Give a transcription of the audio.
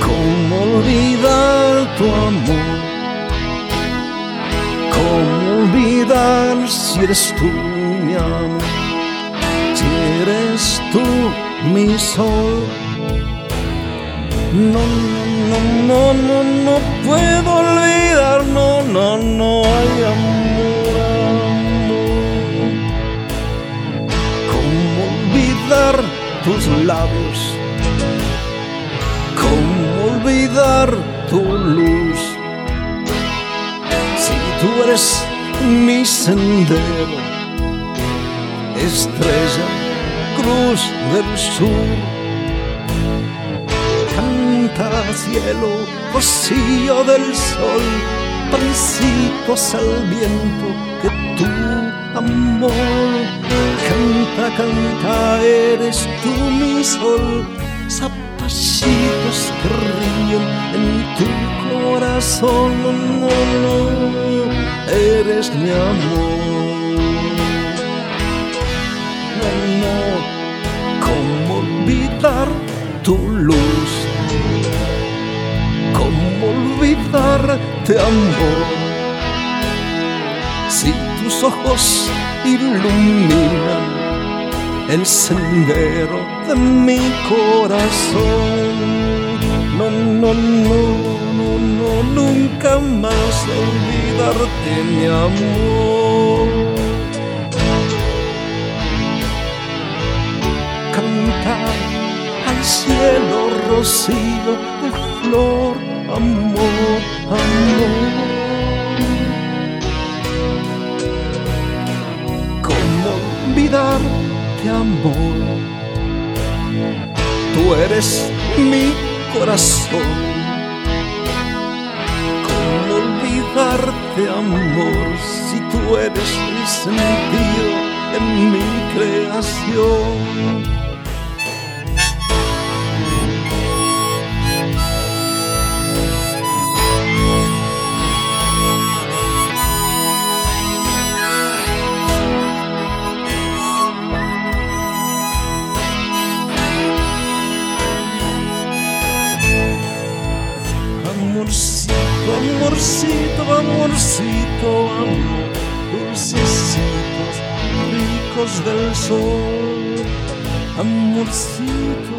¿Cómo olvidar tu amor? ¿Cómo olvidar si eres tú mi amor? Si eres tú mi sol. No, no, no, no, no puedo olvidar, no, no, no hay amor, amor. ¿Cómo olvidar tus labios? ¿Cómo olvidar tu luz? Si tú eres mi sendero, estrella, cruz del sur. Canta cielo, rocío del sol, pancitos al viento que tu amor. Canta, canta, eres tú mi sol, zapallitos que ríen en tu corazón. No, no, no, eres mi amor. No, no, ¿cómo olvidar tu luz? ¿Cómo olvidarte, amor? Si tus ojos iluminan el sendero de mi corazón. No, no, no, no, no, nunca más olvidarte, mi amor. Cantar al cielo, rocío de flor, amor, amor. ¿Cómo olvidarte, amor? Tú eres mi corazón. ¿Cómo olvidarte, amor? Si tú eres el sentido en mi creación. Amorcito, amorcito, amorcito, amor, dulcecitos, ricos del sol. Amorcito,